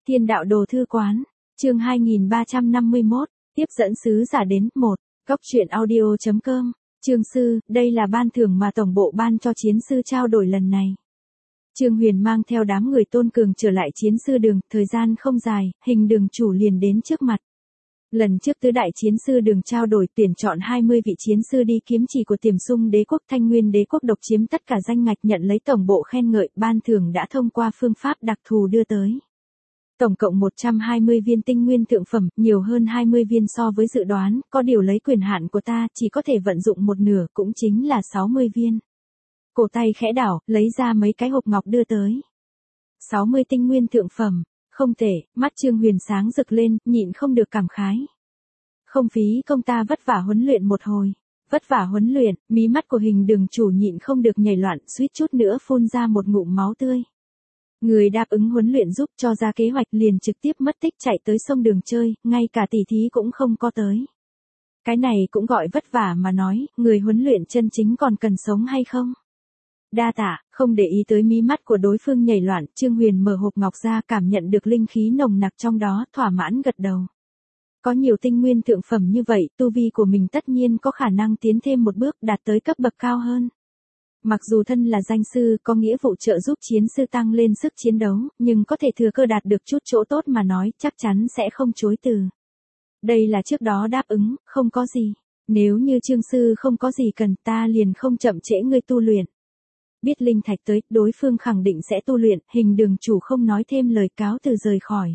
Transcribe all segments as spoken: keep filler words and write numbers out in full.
Thiên đạo đồ thư quán, chương hai nghìn ba trăm năm mươi mốt, tiếp dẫn sứ giả đến, một, góc truyện audio chấm com, Trương sư, đây là ban thưởng mà tổng bộ ban cho chiến sư trao đổi lần này. Trương Huyền mang theo đám người Tôn Cường trở lại chiến sư đường, thời gian không dài, hình đường chủ liền đến trước mặt. Lần trước tứ đại chiến sư đường trao đổi tuyển chọn hai mươi vị chiến sư đi kiếm chỉ của Tiềm Sung đế quốc, Thanh Nguyên đế quốc độc chiếm tất cả danh ngạch, nhận lấy tổng bộ khen ngợi, ban thưởng đã thông qua phương pháp đặc thù đưa tới. Tổng cộng một trăm hai mươi viên tinh nguyên thượng phẩm, nhiều hơn hai mươi viên so với dự đoán, có điều lấy quyền hạn của ta chỉ có thể vận dụng một nửa, cũng chính là sáu mươi viên. Cổ tay khẽ đảo, lấy ra mấy cái hộp ngọc đưa tới. sáu mươi tinh nguyên thượng phẩm, không tệ, mắt Trương Huyền sáng rực lên, nhịn không được cảm khái. Không phí công ta vất vả huấn luyện một hồi. Vất vả huấn luyện, mí mắt của hình đường chủ nhịn không được nhảy loạn, suýt chút nữa phun ra một ngụm máu tươi. Người đáp ứng huấn luyện giúp cho ra kế hoạch liền trực tiếp mất tích chạy tới sông đường chơi, ngay cả tỉ thí cũng không có tới. Cái này cũng gọi vất vả mà nói, người huấn luyện chân chính còn cần sống hay không? Đa tạ, không để ý tới mí mắt của đối phương nhảy loạn, Trương Huyền mở hộp ngọc ra, cảm nhận được linh khí nồng nặc trong đó, thỏa mãn gật đầu. Có nhiều tinh nguyên thượng phẩm như vậy, tu vi của mình tất nhiên có khả năng tiến thêm một bước, đạt tới cấp bậc cao hơn. Mặc dù thân là danh sư, có nghĩa vụ trợ giúp chiến sư tăng lên sức chiến đấu, nhưng có thể thừa cơ đạt được chút chỗ tốt mà nói, chắc chắn sẽ không chối từ. Đây là trước đó đáp ứng, không có gì. Nếu như Trương sư không có gì cần, ta liền không chậm trễ ngươi tu luyện. Biết linh thạch tới, đối phương khẳng định sẽ tu luyện, hình đường chủ không nói thêm lời, cáo từ rời khỏi.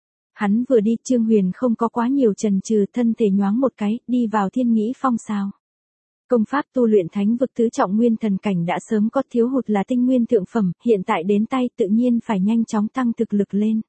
Hắn vừa đi, Trương Huyền không có quá nhiều chần chừ, thân thể nhoáng một cái, đi vào Thiên Nghĩ Phong sao. Công pháp tu luyện thánh vực tứ trọng nguyên thần cảnh đã sớm có, thiếu hụt là tinh nguyên thượng phẩm, hiện tại đến tay tự nhiên phải nhanh chóng tăng thực lực lên.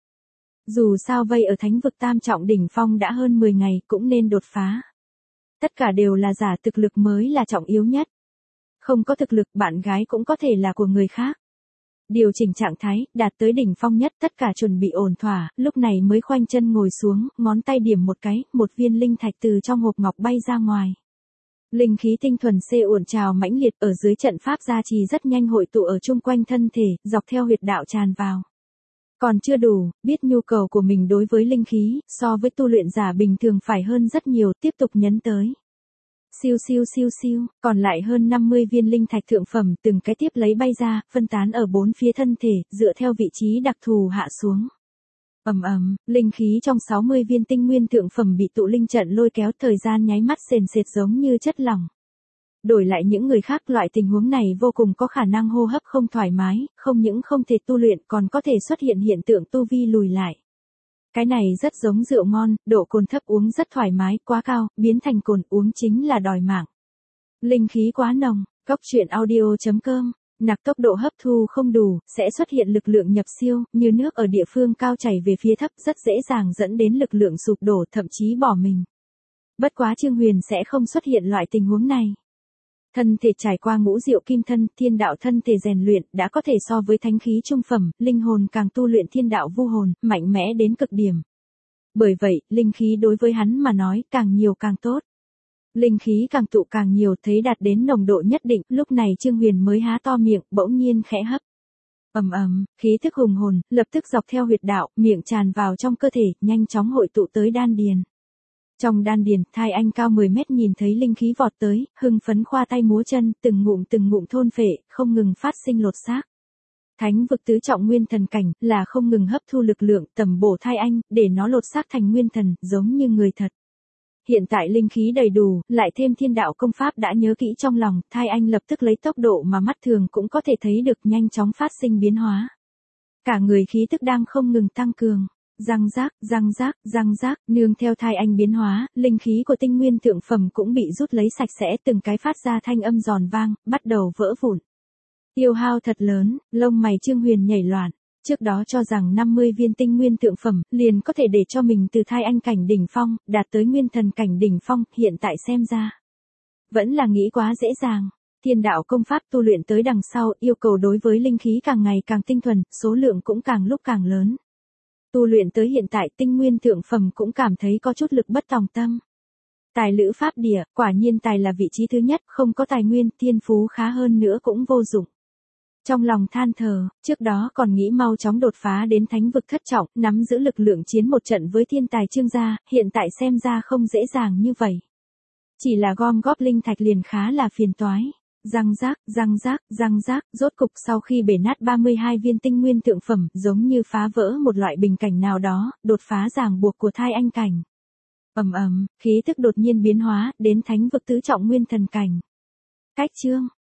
Dù sao vây ở thánh vực tam trọng đỉnh phong đã hơn mười ngày, cũng nên đột phá. Tất cả đều là giả, thực lực mới là trọng yếu nhất. Không có thực lực, bạn gái cũng có thể là của người khác. Điều chỉnh trạng thái, đạt tới đỉnh phong nhất, tất cả chuẩn bị ổn thỏa, lúc này mới khoanh chân ngồi xuống, ngón tay điểm một cái, một viên linh thạch từ trong hộp ngọc bay ra ngoài. Linh khí tinh thuần xê ổn trào mãnh liệt, ở dưới trận pháp gia trì rất nhanh hội tụ ở chung quanh thân thể, dọc theo huyệt đạo tràn vào. Còn chưa đủ, biết nhu cầu của mình đối với linh khí, so với tu luyện giả bình thường phải hơn rất nhiều, tiếp tục nhấn tới. Siêu siêu siêu siêu, còn lại hơn năm mươi viên linh thạch thượng phẩm, từng cái tiếp lấy bay ra, phân tán ở bốn phía thân thể, dựa theo vị trí đặc thù hạ xuống. Ầm ầm, linh khí trong sáu mươi viên tinh nguyên thượng phẩm bị tụ linh trận lôi kéo, thời gian nháy mắt sền sệt giống như chất lỏng. Đổi lại những người khác, loại tình huống này vô cùng có khả năng hô hấp không thoải mái, không những không thể tu luyện còn có thể xuất hiện hiện tượng tu vi lùi lại. Cái này rất giống rượu ngon, độ cồn thấp uống rất thoải mái, quá cao, biến thành cồn uống chính là đòi mạng. Linh khí quá nồng, góc truyện audio chấm com, nặc tốc độ hấp thu không đủ, sẽ xuất hiện lực lượng nhập siêu, như nước ở địa phương cao chảy về phía thấp, rất dễ dàng dẫn đến lực lượng sụp đổ, thậm chí bỏ mình. Bất quá Trương Huyền sẽ không xuất hiện loại tình huống này. Thân thể trải qua ngũ diệu kim thân, thiên đạo thân thể rèn luyện, đã có thể so với thánh khí trung phẩm, linh hồn càng tu luyện thiên đạo vu hồn, mạnh mẽ đến cực điểm. Bởi vậy, linh khí đối với hắn mà nói, càng nhiều càng tốt. Linh khí càng tụ càng nhiều, thấy đạt đến nồng độ nhất định, lúc này Trương Huyền mới há to miệng, bỗng nhiên khẽ hấp. Ầm ầm, khí thức hùng hồn, lập tức dọc theo huyệt đạo, miệng tràn vào trong cơ thể, nhanh chóng hội tụ tới đan điền. Trong đan điền, Thai Anh cao mười mét nhìn thấy linh khí vọt tới, hưng phấn khoa tay múa chân, từng ngụm từng ngụm thôn phệ, không ngừng phát sinh lột xác. Thánh vực tứ trọng nguyên thần cảnh, là không ngừng hấp thu lực lượng, tầm bổ Thai Anh, để nó lột xác thành nguyên thần, giống như người thật. Hiện tại linh khí đầy đủ, lại thêm thiên đạo công pháp đã nhớ kỹ trong lòng, Thai Anh lập tức lấy tốc độ mà mắt thường cũng có thể thấy được nhanh chóng phát sinh biến hóa. Cả người khí tức đang không ngừng tăng cường. Răng rác, răng rác, răng rác, nương theo Thai Anh biến hóa, linh khí của tinh nguyên thượng phẩm cũng bị rút lấy sạch sẽ, từng cái phát ra thanh âm giòn vang, bắt đầu vỡ vụn. Tiêu hao thật lớn, lông mày Trương Huyền nhảy loạn, trước đó cho rằng năm mươi viên tinh nguyên thượng phẩm, liền có thể để cho mình từ Thai Anh cảnh đỉnh phong, đạt tới nguyên thần cảnh đỉnh phong, hiện tại xem ra. Vẫn là nghĩ quá dễ dàng. Thiên đạo công pháp tu luyện tới đằng sau, yêu cầu đối với linh khí càng ngày càng tinh thuần, số lượng cũng càng lúc càng lớn. Tu luyện tới hiện tại, tinh nguyên thượng phẩm cũng cảm thấy có chút lực bất tòng tâm. Tài lữ pháp địa, quả nhiên tài là vị trí thứ nhất, không có tài nguyên, thiên phú khá hơn nữa cũng vô dụng. Trong lòng than thở, trước đó còn nghĩ mau chóng đột phá đến thánh vực thất trọng, nắm giữ lực lượng chiến một trận với thiên tài Trương gia, hiện tại xem ra không dễ dàng như vậy. Chỉ là gom góp linh thạch liền khá là phiền toái. Răng rác, răng rác, răng rác, rốt cục sau khi bể nát ba mươi hai viên tinh nguyên thượng phẩm, giống như phá vỡ một loại bình cảnh nào đó, đột phá ràng buộc của thai anh cảnh. Ầm ầm, khí tức đột nhiên biến hóa, đến thánh vực tứ trọng nguyên thần cảnh. Cách chương